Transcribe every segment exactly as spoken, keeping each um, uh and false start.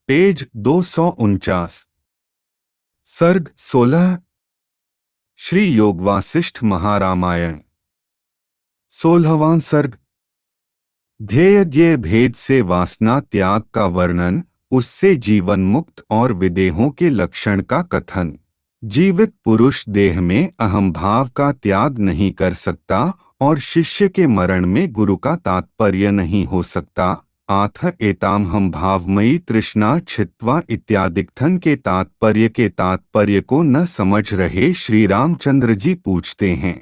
Page दो सौ उनचास। सर्ग सोलह। श्री योग वासिष्ठ महारामायण। सोलहवां सर्ग। ध्येय ज्ञेय भेद से वासना त्याग का वर्णन, उससे जीवन मुक्त और विदेहों के लक्षण का कथन। जीवित पुरुष देह में अहम भाव का त्याग नहीं कर सकता और शिष्य के मरण में गुरु का तात्पर्य नहीं हो सकता। आथ एताम हम भावमयी तृष्णा छित्वा इत्यादिकथन के तात्पर्य के तात्पर्य को न समझ रहे श्री रामचंद्र जी पूछते हैं।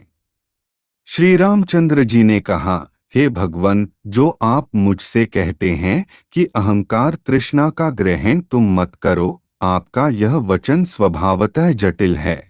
श्री रामचंद्र जी ने कहा, हे भगवन, जो आप मुझसे कहते हैं कि अहंकार तृष्णा का ग्रहण तुम मत करो, आपका यह वचन स्वभावतः जटिल है।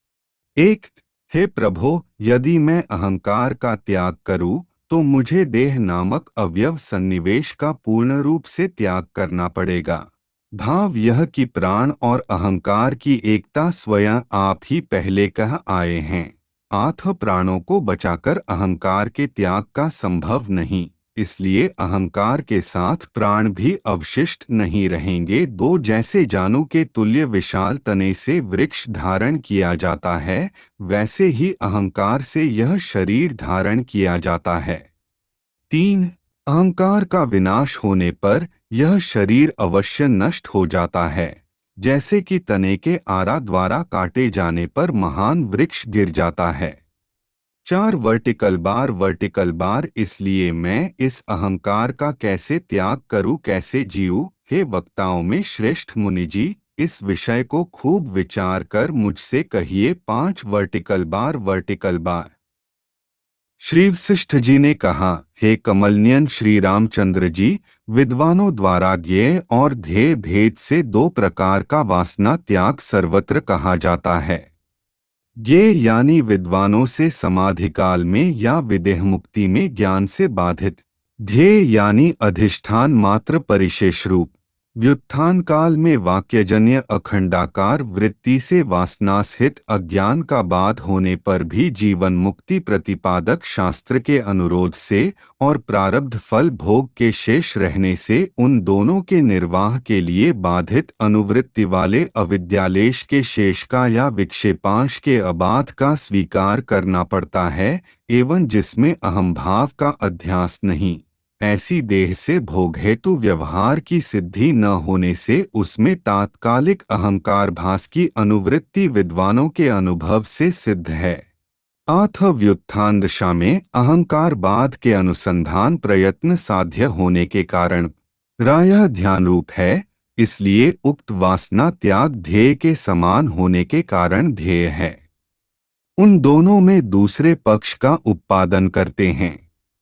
एक, हे प्रभो, यदि मैं अहंकार का त्याग करूं तो मुझे देह नामक अवयव सन्निवेश का पूर्ण रूप से त्याग करना पड़ेगा। भाव यह कि प्राण और अहंकार की एकता स्वयं आप ही पहले कह आए हैं। आठ प्राणों को बचाकर अहंकार के त्याग का संभव नहीं, इसलिए अहंकार के साथ प्राण भी अवशिष्ट नहीं रहेंगे। दो, जैसे जानू के तुल्य विशाल तने से वृक्ष धारण किया जाता है, वैसे ही अहंकार से यह शरीर धारण किया जाता है। तीन, अहंकार का विनाश होने पर यह शरीर अवश्य नष्ट हो जाता है, जैसे कि तने के आरा द्वारा काटे जाने पर महान वृक्ष गिर जाता है। चार, वर्टिकल बार वर्टिकल बार इसलिए मैं इस अहंकार का कैसे त्याग करूं, कैसे जीऊं? हे वक्ताओं में श्रेष्ठ मुनि जी, इस विषय को खूब विचार कर मुझसे कहिए। पांच, vertical bar vertical bar. Shri Vashishtha ji ने कहा, हे कमलनयन श्री रामचंद्र जी, विद्वानों द्वारा ज्ञेय और ध्येय भेद से दो प्रकार का वासना त्याग सर्वत्र कहा जाता है। ज्ञेय यानी विद्वानों से समाधि काल में या विदेह मुक्ति में ज्ञान से बाधित। ध्येय यानी अधिष्ठान मात्र परिशेष रूप व्युत्थान काल में वाक्यजन्य अखंडाकार वृत्ति से वासनासहित अज्ञान का बाध होने पर भी जीवन मुक्ति प्रतिपादक शास्त्र के अनुरोध से और प्रारब्ध फल भोग के शेष रहने से उन दोनों के निर्वाह के लिए बाधित अनुवृत्ति वाले अविद्यालेश के शेष का या विक्षेपांश के अबाध का स्वीकार करना पड़ता है, एवं जिसमें अहम भाव का अध्यास नहीं, ऐसी देह से भोग हेतु व्यवहार की सिद्धि न होने से उसमें तात्कालिक अहंकार भास की अनुवृत्ति विद्वानों के अनुभव से सिद्ध है। आठ, व्युत्थान दशा में अहंकार बाध के अनुसंधान प्रयत्न साध्य होने के कारण प्रायः ध्यान रूप है, इसलिए उक्त वासना त्याग ध्येय के समान होने के कारण ध्येय है। उन दोनों में दूसरे पक्ष का उत्पादन करते हैं।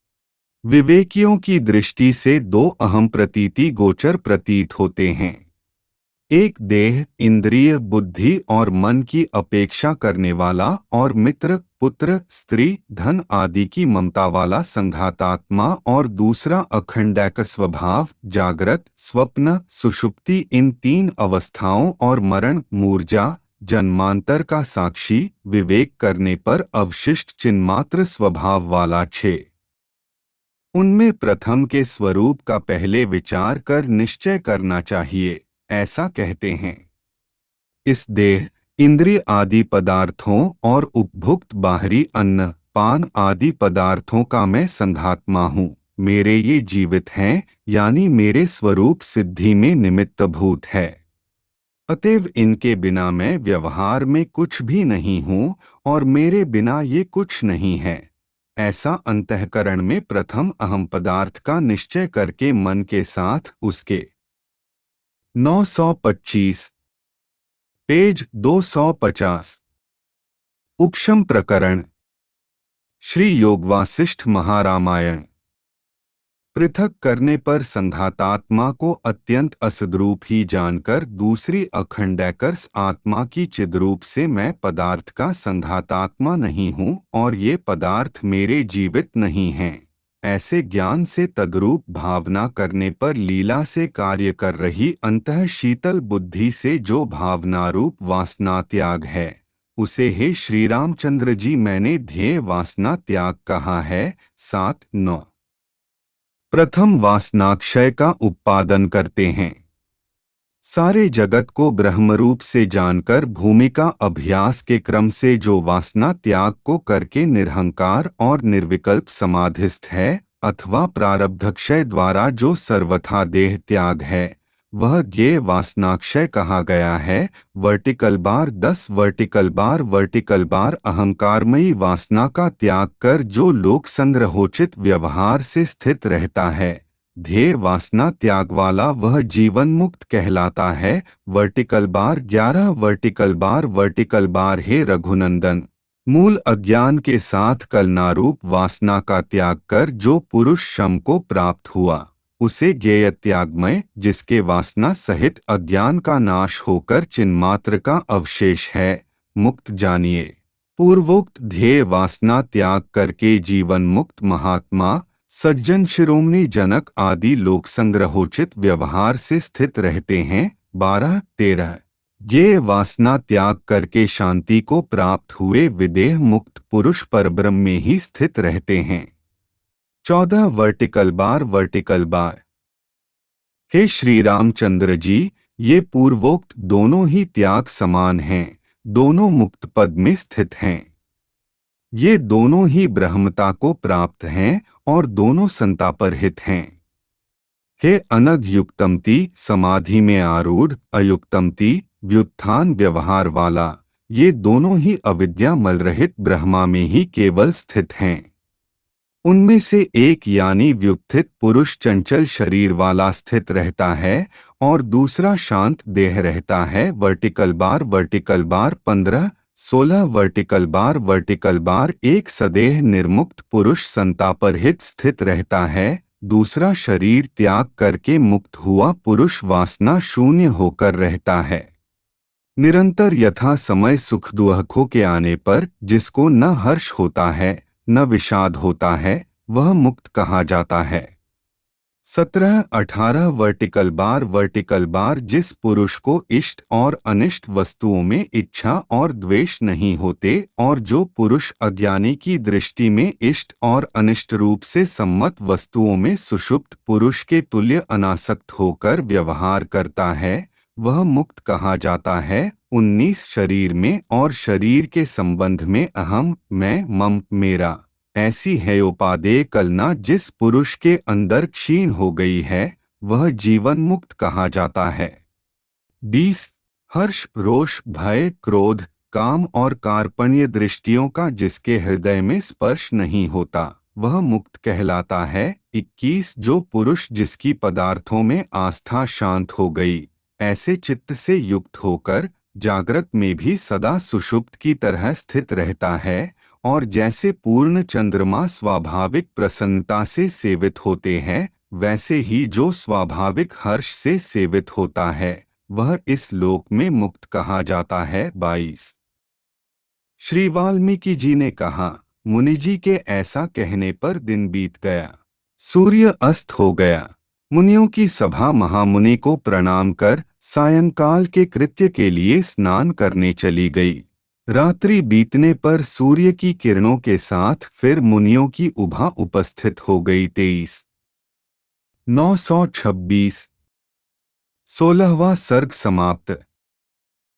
विवेकियों की दृष्टि से दो अहम प्रतीति गोचर प्रतीत होते हैं। एक, देह, इंद्रिय, बुद्धि और मन की अपेक्षा करने वाला और मित्र, पुत्र, स्त्री, धन आदि की ममता वाला संघातात्मा, और दूसरा अखंडैक स्वभाव, जागृत, स्वप्न, सुषुप्ति इन तीन अवस्थाओं और मरण, मूर्जा, जन्मांतर का साक्षी विवेक करने पर अवशिष्ट चिन्मात्र स्वभाव वाला छे। उनमें प्रथम के स्वरूप का पहले विचार कर निश्चय करना चाहिए, ऐसा कहते हैं। इस देह, इंद्रिय आदि पदार्थों और उपभुक्त बाहरी अन्न, पान आदि पदार्थों का मैं संघात्मा हूँ। मेरे ये जीवित हैं, यानी मेरे स्वरूप सिद्धि में निमित्तभूत है। अतएव इनके बिना मैं व्यवहार में कुछ भी नहीं हूँ और मेरे बिना ये कुछ नहीं है। ऐसा अंतःकरण में प्रथम अहम पदार्थ का निश्चय करके मन के साथ उसके। नौ सौ पच्चीस, पेज दो सौ पचास। उपशम प्रकरण। श्री योग वासिष्ठ महारामायण। पृथक करने पर संघातात्मा को अत्यंत असद्रूप ही जानकर दूसरी अखंडैकर्ष आत्मा की चिद्रूप से मैं पदार्थ का संघातात्मा नहीं हूँ और ये पदार्थ मेरे जीवित नहीं हैं, ऐसे ज्ञान से तद्रूप भावना करने पर लीला से कार्य कर रही अंतः शीतल बुद्धि से जो भावनारूप वासना त्याग है, उसे हे श्री रामचंद्र जी मैंने ध्येय वासना त्याग कहा है। सात, नौ। प्रथम वासनाक्षय का उत्पादन करते हैं। सारे जगत को ब्रह्मरूप से जानकर भूमि का अभ्यास के क्रम से जो वासना त्याग को करके निरहंकार और निर्विकल्प समाधिस्थ है, अथवा प्रारब्धक्षय द्वारा जो सर्वथा देह त्याग है, वह ज्ञेय वासनाक्षय कहा गया है। वर्टिकल बार दस वर्टिकल बार वर्टिकल बार अहंकारमयी वासना का त्याग कर जो लोक संग्रहोचित व्यवहार से स्थित रहता है, ध्येय वासना त्याग वाला वह जीवन मुक्त कहलाता है। वर्टिकल बार ग्यारह वर्टिकल बार वर्टिकल बार हे रघुनंदन, मूल अज्ञान के साथ कलनारूप वासना का त्याग कर जो पुरुष शम को प्राप्त हुआ, उसे ज्ञेय त्यागमय, जिसके वासना सहित अज्ञान का नाश होकर चिन्मात्र का अवशेष है, मुक्त जानिए। पूर्वोक्त ध्येय वासना त्याग करके जीवन मुक्त महात्मा सज्जन शिरोमणि जनक आदि लोक संग्रहोचित व्यवहार से स्थित रहते हैं। बारह तेरह ये वासना त्याग करके शांति को प्राप्त हुए विदेह मुक्त पुरुष परब्रह्म में ही स्थित रहते हैं। चौदह वर्टिकल बार वर्टिकल बार हे श्री रामचंद्र जी, ये पूर्वोक्त दोनों ही त्याग समान हैं, दोनों मुक्त पद में स्थित हैं। ये दोनों ही ब्रह्मता को प्राप्त हैं और दोनों संतापरहित हैं। हे अनग युक्तमति समाधि में आरूढ़, अयुक्तमति व्युत्थान व्यवहार वाला, ये दोनों ही अविद्या मलरहित ब्रह्मा में ही केवल स्थित हैं। उनमें से एक यानी व्युत्थित पुरुष चंचल शरीर वाला स्थित रहता है और दूसरा शांत देह रहता है। वर्टिकल बार वर्टिकल बार पंद्रह सोलह वर्टिकल बार वर्टिकल बार एक सदेह निर्मुक्त पुरुष संतापरहित स्थित रहता है, दूसरा शरीर त्याग करके मुक्त हुआ पुरुष वासना शून्य होकर रहता है। निरंतर यथा समय सुख दुखों के आने पर जिसको न हर्ष होता है न विषाद होता है, वह मुक्त कहा जाता है। सत्रह अठारह वर्टिकल बार वर्टिकल बार जिस पुरुष को इष्ट और अनिष्ट वस्तुओं में इच्छा और द्वेष नहीं होते और जो पुरुष अज्ञानी की दृष्टि में इष्ट और अनिष्ट रूप से सम्मत वस्तुओं में सुषुप्त पुरुष के तुल्य अनासक्त होकर व्यवहार करता है, वह मुक्त कहा जाता है। उन्नीस शरीर में और शरीर के संबंध में अहम, मैं, मम, मेरा, ऐसी है उपादेय कलना जिस पुरुष के अंदर क्षीण हो गई है, वह जीवन मुक्त कहा जाता है। बीस हर्ष, रोष, भय, क्रोध, काम और कार्पण्य दृष्टियों का जिसके हृदय में स्पर्श नहीं होता, वह मुक्त कहलाता है। इक्कीस जो पुरुष जिसकी पदार्थों में आस्था शांत हो गई, ऐसे चित्त से युक्त होकर जागृत में भी सदा सुषुप्त की तरह स्थित रहता है और जैसे पूर्ण चंद्रमा स्वाभाविक प्रसन्नता से सेवित होते हैं, वैसे ही जो स्वाभाविक हर्ष से सेवित होता है, वह इस लोक में मुक्त कहा जाता है। बाईस श्री वाल्मीकि जी ने कहा, मुनि जी के ऐसा कहने पर दिन बीत गया, सूर्य अस्त हो गया। मुनियों की सभा महामुनि को प्रणाम कर सायंकाल के कृत्य के लिए स्नान करने चली गई। रात्रि बीतने पर सूर्य की किरणों के साथ फिर मुनियों की उभा उपस्थित हो गई। तेईस नौ सौ छब्बीस सोलहवां सर्ग समाप्त।